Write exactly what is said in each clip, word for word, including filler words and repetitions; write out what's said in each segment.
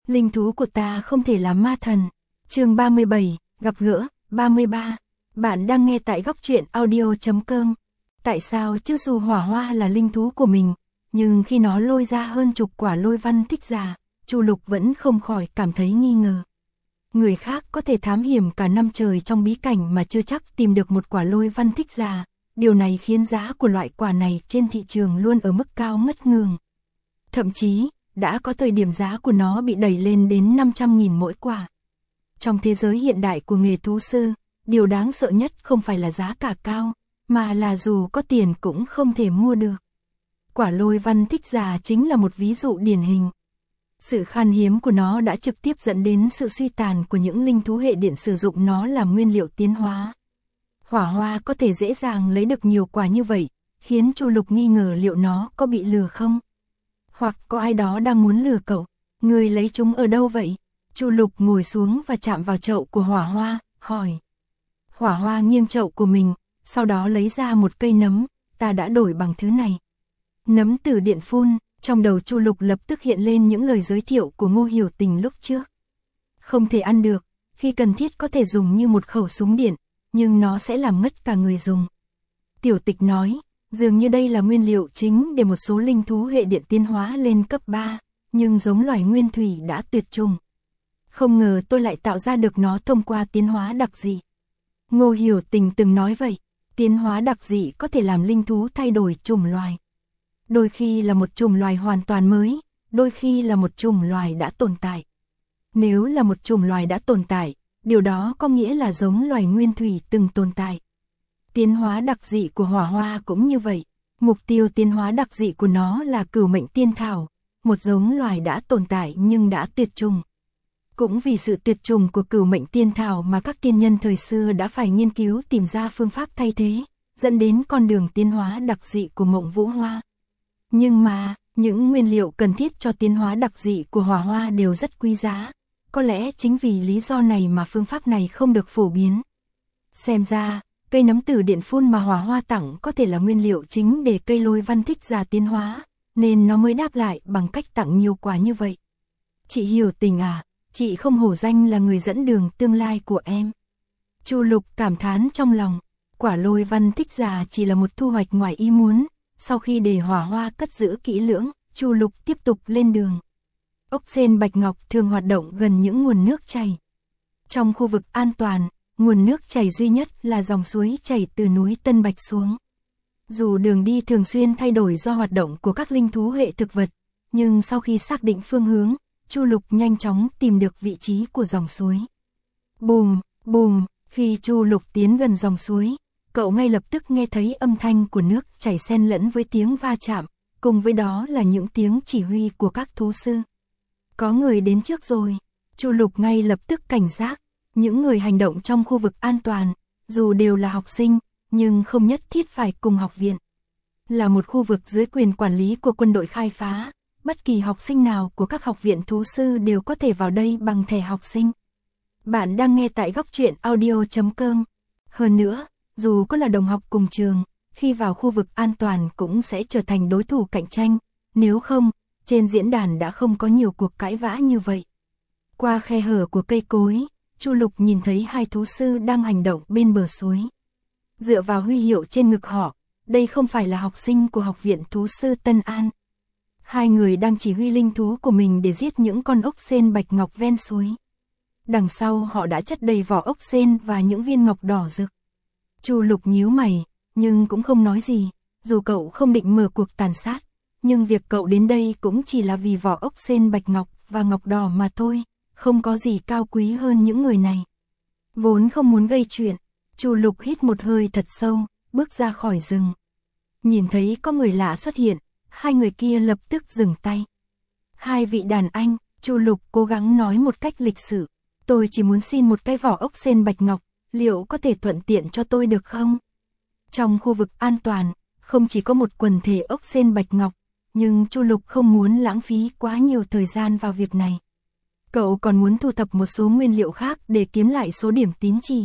Linh thú của ta không thể là ma thần. Chương ba mươi bảy, gặp gỡ, ba mươi ba. Bạn đang nghe tại góc truyện audio chấm com. Tại sao chứ dù hỏa hoa là linh thú của mình, nhưng khi nó lôi ra hơn chục quả lôi văn thích giả, Chu Lục vẫn không khỏi cảm thấy nghi ngờ. Người khác có thể thám hiểm cả năm trời trong bí cảnh mà chưa chắc tìm được một quả lôi văn thích giả. Điều này khiến giá của loại quả này trên thị trường luôn ở mức cao ngất ngường. Thậm chí, đã có thời điểm giá của nó bị đẩy lên đến năm trăm nghìn mỗi quả. Trong thế giới hiện đại của nghề thú sư, điều đáng sợ nhất không phải là giá cả cao, mà là dù có tiền cũng không thể mua được. Quả lôi văn thích giả chính là một ví dụ điển hình. Sự khan hiếm của nó đã trực tiếp dẫn đến sự suy tàn của những linh thú hệ điện sử dụng nó làm nguyên liệu tiến hóa. Hỏa hoa có thể dễ dàng lấy được nhiều quả như vậy, khiến Chu Lục nghi ngờ liệu nó có bị lừa không? Hoặc có ai đó đang muốn lừa cậu? Người lấy chúng ở đâu vậy? Chu Lục ngồi xuống và chạm vào chậu của hỏa hoa, hỏi. Hỏa hoa nghiêng chậu của mình, sau đó lấy ra một cây nấm, ta đã đổi bằng thứ này. Nấm từ điện phun, trong đầu Chu Lục lập tức hiện lên những lời giới thiệu của Ngô Hiểu Tình lúc trước. Không thể ăn được, khi cần thiết có thể dùng như một khẩu súng điện, nhưng nó sẽ làm ngất cả người dùng. Tiểu Tịch nói, dường như đây là nguyên liệu chính để một số linh thú hệ điện tiến hóa lên cấp ba, nhưng giống loài nguyên thủy đã tuyệt chủng. Không ngờ tôi lại tạo ra được nó thông qua tiến hóa đặc dị. Ngô Hiểu Tình từng nói vậy, tiến hóa đặc dị có thể làm linh thú thay đổi chủng loài. Đôi khi là một chủng loài hoàn toàn mới, đôi khi là một chủng loài đã tồn tại. Nếu là một chủng loài đã tồn tại, điều đó có nghĩa là giống loài nguyên thủy từng tồn tại. Tiến hóa đặc dị của hỏa hoa cũng như vậy. Mục tiêu tiến hóa đặc dị của nó là cửu mệnh tiên thảo, một giống loài đã tồn tại nhưng đã tuyệt chủng. Cũng vì sự tuyệt chủng của cửu mệnh tiên thảo mà các tiên nhân thời xưa đã phải nghiên cứu tìm ra phương pháp thay thế, dẫn đến con đường tiến hóa đặc dị của mộng vũ hoa. Nhưng mà, những nguyên liệu cần thiết cho tiến hóa đặc dị của hỏa hoa đều rất quý giá. Có lẽ chính vì lý do này mà phương pháp này không được phổ biến. Xem ra, cây nấm tử điện phun mà hỏa hoa tặng có thể là nguyên liệu chính để cây lôi văn thích giả tiến hóa, nên nó mới đáp lại bằng cách tặng nhiều quả như vậy. Chị Hiểu Tình à, chị không hổ danh là người dẫn đường tương lai của em. Chu Lục cảm thán trong lòng, quả lôi văn thích giả chỉ là một thu hoạch ngoài ý muốn. Sau khi để hỏa hoa cất giữ kỹ lưỡng, Chu Lục tiếp tục lên đường. Ốc sên bạch ngọc thường hoạt động gần những nguồn nước chảy. Trong khu vực an toàn, nguồn nước chảy duy nhất là dòng suối chảy từ núi Tân Bạch xuống. Dù đường đi thường xuyên thay đổi do hoạt động của các linh thú hệ thực vật, nhưng sau khi xác định phương hướng, Chu Lục nhanh chóng tìm được vị trí của dòng suối. Bùm, bùm, khi Chu Lục tiến gần dòng suối, cậu ngay lập tức nghe thấy âm thanh của nước chảy xen lẫn với tiếng va chạm, cùng với đó là những tiếng chỉ huy của các thú sư. Có người đến trước rồi, Chu Lục ngay lập tức cảnh giác, những người hành động trong khu vực an toàn, dù đều là học sinh, nhưng không nhất thiết phải cùng học viện. Là một khu vực dưới quyền quản lý của quân đội khai phá, bất kỳ học sinh nào của các học viện thú sư đều có thể vào đây bằng thẻ học sinh. Bạn đang nghe tại góc truyện audio chấm com. Hơn nữa, dù có là đồng học cùng trường, khi vào khu vực an toàn cũng sẽ trở thành đối thủ cạnh tranh, nếu không, trên diễn đàn đã không có nhiều cuộc cãi vã như vậy. Qua khe hở của cây cối, Chu Lục nhìn thấy hai thú sư đang hành động bên bờ suối. Dựa vào huy hiệu trên ngực họ, đây không phải là học sinh của học viện thú sư Tân An. Hai người đang chỉ huy linh thú của mình để giết những con ốc sên bạch ngọc ven suối. Đằng sau họ đã chất đầy vỏ ốc sên và những viên ngọc đỏ rực. Chu Lục nhíu mày, nhưng cũng không nói gì, dù cậu không định mở cuộc tàn sát, nhưng việc cậu đến đây cũng chỉ là vì vỏ ốc sên bạch ngọc và ngọc đỏ mà thôi, không có gì cao quý hơn những người này. Vốn không muốn gây chuyện, Chu Lục hít một hơi thật sâu, bước ra khỏi rừng. Nhìn thấy có người lạ xuất hiện, hai người kia lập tức dừng tay. Hai vị đàn anh, Chu Lục cố gắng nói một cách lịch sự, tôi chỉ muốn xin một cái vỏ ốc sên bạch ngọc, liệu có thể thuận tiện cho tôi được không? Trong khu vực an toàn, không chỉ có một quần thể ốc sên bạch ngọc, nhưng Chu Lục không muốn lãng phí quá nhiều thời gian vào việc này. Cậu còn muốn thu thập một số nguyên liệu khác để kiếm lại số điểm tín chỉ.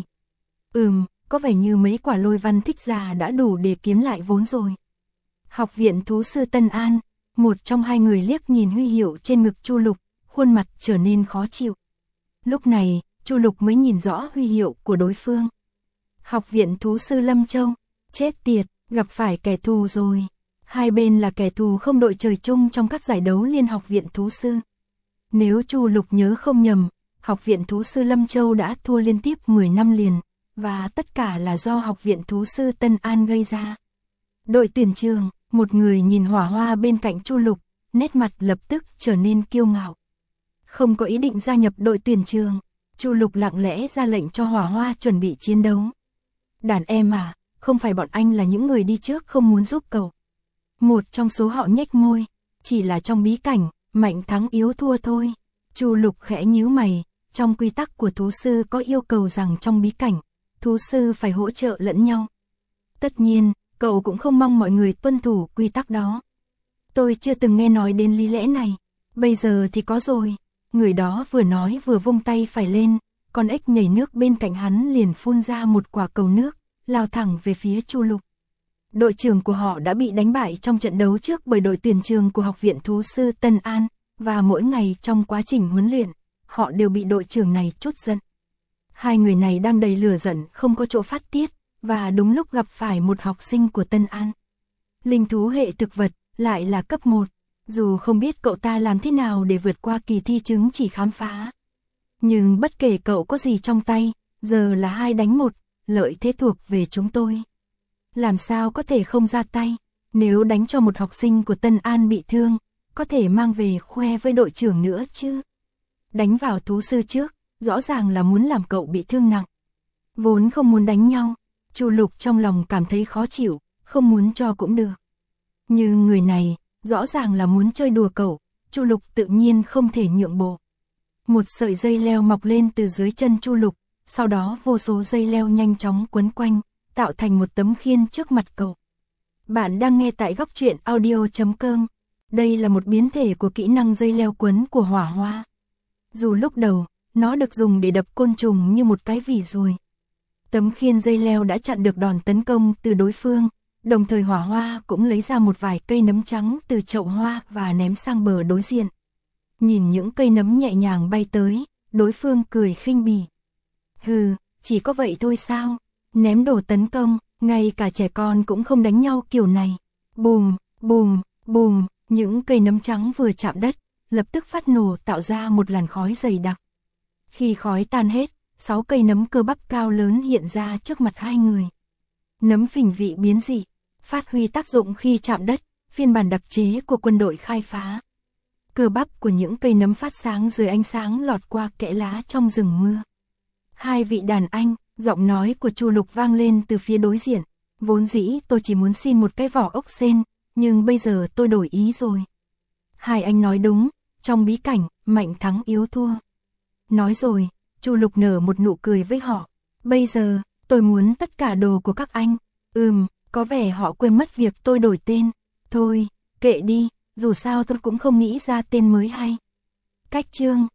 Ừm, có vẻ như mấy quả lôi văn thích giả đã đủ để kiếm lại vốn rồi. Học viện thú sư Tân An, một trong hai người liếc nhìn huy hiệu trên ngực Chu Lục, khuôn mặt trở nên khó chịu. Lúc này, Chu Lục mới nhìn rõ huy hiệu của đối phương. Học viện thú sư Lâm Châu, chết tiệt, gặp phải kẻ thù rồi. Hai bên là kẻ thù không đội trời chung trong các giải đấu liên học viện thú sư. Nếu Chu Lục nhớ không nhầm, học viện thú sư Lâm Châu đã thua liên tiếp mười năm liền, và tất cả là do học viện thú sư Tân An gây ra. Đội tuyển trường, một người nhìn Hỏa Hoa bên cạnh Chu Lục, nét mặt lập tức trở nên kiêu ngạo. Không có ý định gia nhập đội tuyển trường, Chu Lục lặng lẽ ra lệnh cho Hỏa Hoa chuẩn bị chiến đấu. Đàn em à, không phải bọn anh là những người đi trước không muốn giúp cậu. Một trong số họ nhếch môi, chỉ là trong bí cảnh, mạnh thắng yếu thua thôi. Chu Lục khẽ nhíu mày, trong quy tắc của thú sư có yêu cầu rằng trong bí cảnh, thú sư phải hỗ trợ lẫn nhau. Tất nhiên, cậu cũng không mong mọi người tuân thủ quy tắc đó. Tôi chưa từng nghe nói đến lý lẽ này, bây giờ thì có rồi. Người đó vừa nói vừa vung tay phải lên, con ếch nhảy nước bên cạnh hắn liền phun ra một quả cầu nước, lao thẳng về phía Chu Lục. Đội trưởng của họ đã bị đánh bại trong trận đấu trước bởi đội tuyển trường của học viện thú sư Tân An, và mỗi ngày trong quá trình huấn luyện, họ đều bị đội trưởng này trút giận. Hai người này đang đầy lửa giận không có chỗ phát tiết, và đúng lúc gặp phải một học sinh của Tân An. Linh thú hệ thực vật, lại là cấp một, dù không biết cậu ta làm thế nào để vượt qua kỳ thi chứng chỉ khám phá. Nhưng bất kể cậu có gì trong tay, giờ là hai đánh một, lợi thế thuộc về chúng tôi. Làm sao có thể không ra tay, nếu đánh cho một học sinh của Tân An bị thương, có thể mang về khoe với đội trưởng nữa chứ. Đánh vào thú sư trước, rõ ràng là muốn làm cậu bị thương nặng. Vốn không muốn đánh nhau, Chu Lục trong lòng cảm thấy khó chịu, không muốn cho cũng được. Nhưng người này, rõ ràng là muốn chơi đùa cậu, Chu Lục tự nhiên không thể nhượng bộ. Một sợi dây leo mọc lên từ dưới chân Chu Lục, sau đó vô số dây leo nhanh chóng quấn quanh, tạo thành một tấm khiên trước mặt cậu. Bạn đang nghe tại góc truyện audio chấm com. Đây là một biến thể của kỹ năng dây leo quấn của Hỏa Hoa. Dù lúc đầu, nó được dùng để đập côn trùng như một cái vỉ ruồi. Tấm khiên dây leo đã chặn được đòn tấn công từ đối phương, đồng thời Hỏa Hoa cũng lấy ra một vài cây nấm trắng từ chậu hoa và ném sang bờ đối diện. Nhìn những cây nấm nhẹ nhàng bay tới, đối phương cười khinh bỉ. Hừ, chỉ có vậy thôi sao? Ném đồ tấn công, ngay cả trẻ con cũng không đánh nhau kiểu này. Bùm, bùm, bùm, những cây nấm trắng vừa chạm đất, lập tức phát nổ tạo ra một làn khói dày đặc. Khi khói tan hết, sáu cây nấm cơ bắp cao lớn hiện ra trước mặt hai người. Nấm phình vị biến dị, phát huy tác dụng khi chạm đất, phiên bản đặc chế của quân đội khai phá. Cơ bắp của những cây nấm phát sáng dưới ánh sáng lọt qua kẽ lá trong rừng mưa. Hai vị đàn anh, giọng nói của Chu Lục vang lên từ phía đối diện. Vốn dĩ tôi chỉ muốn xin một cái vỏ ốc sên, nhưng bây giờ tôi đổi ý rồi. Hai anh nói đúng, trong bí cảnh, mạnh thắng yếu thua. Nói rồi, Chu Lục nở một nụ cười với họ. Bây giờ, tôi muốn tất cả đồ của các anh. Ừm, có vẻ họ quên mất việc tôi đổi tên. Thôi, kệ đi, dù sao tôi cũng không nghĩ ra tên mới hay. Cách chương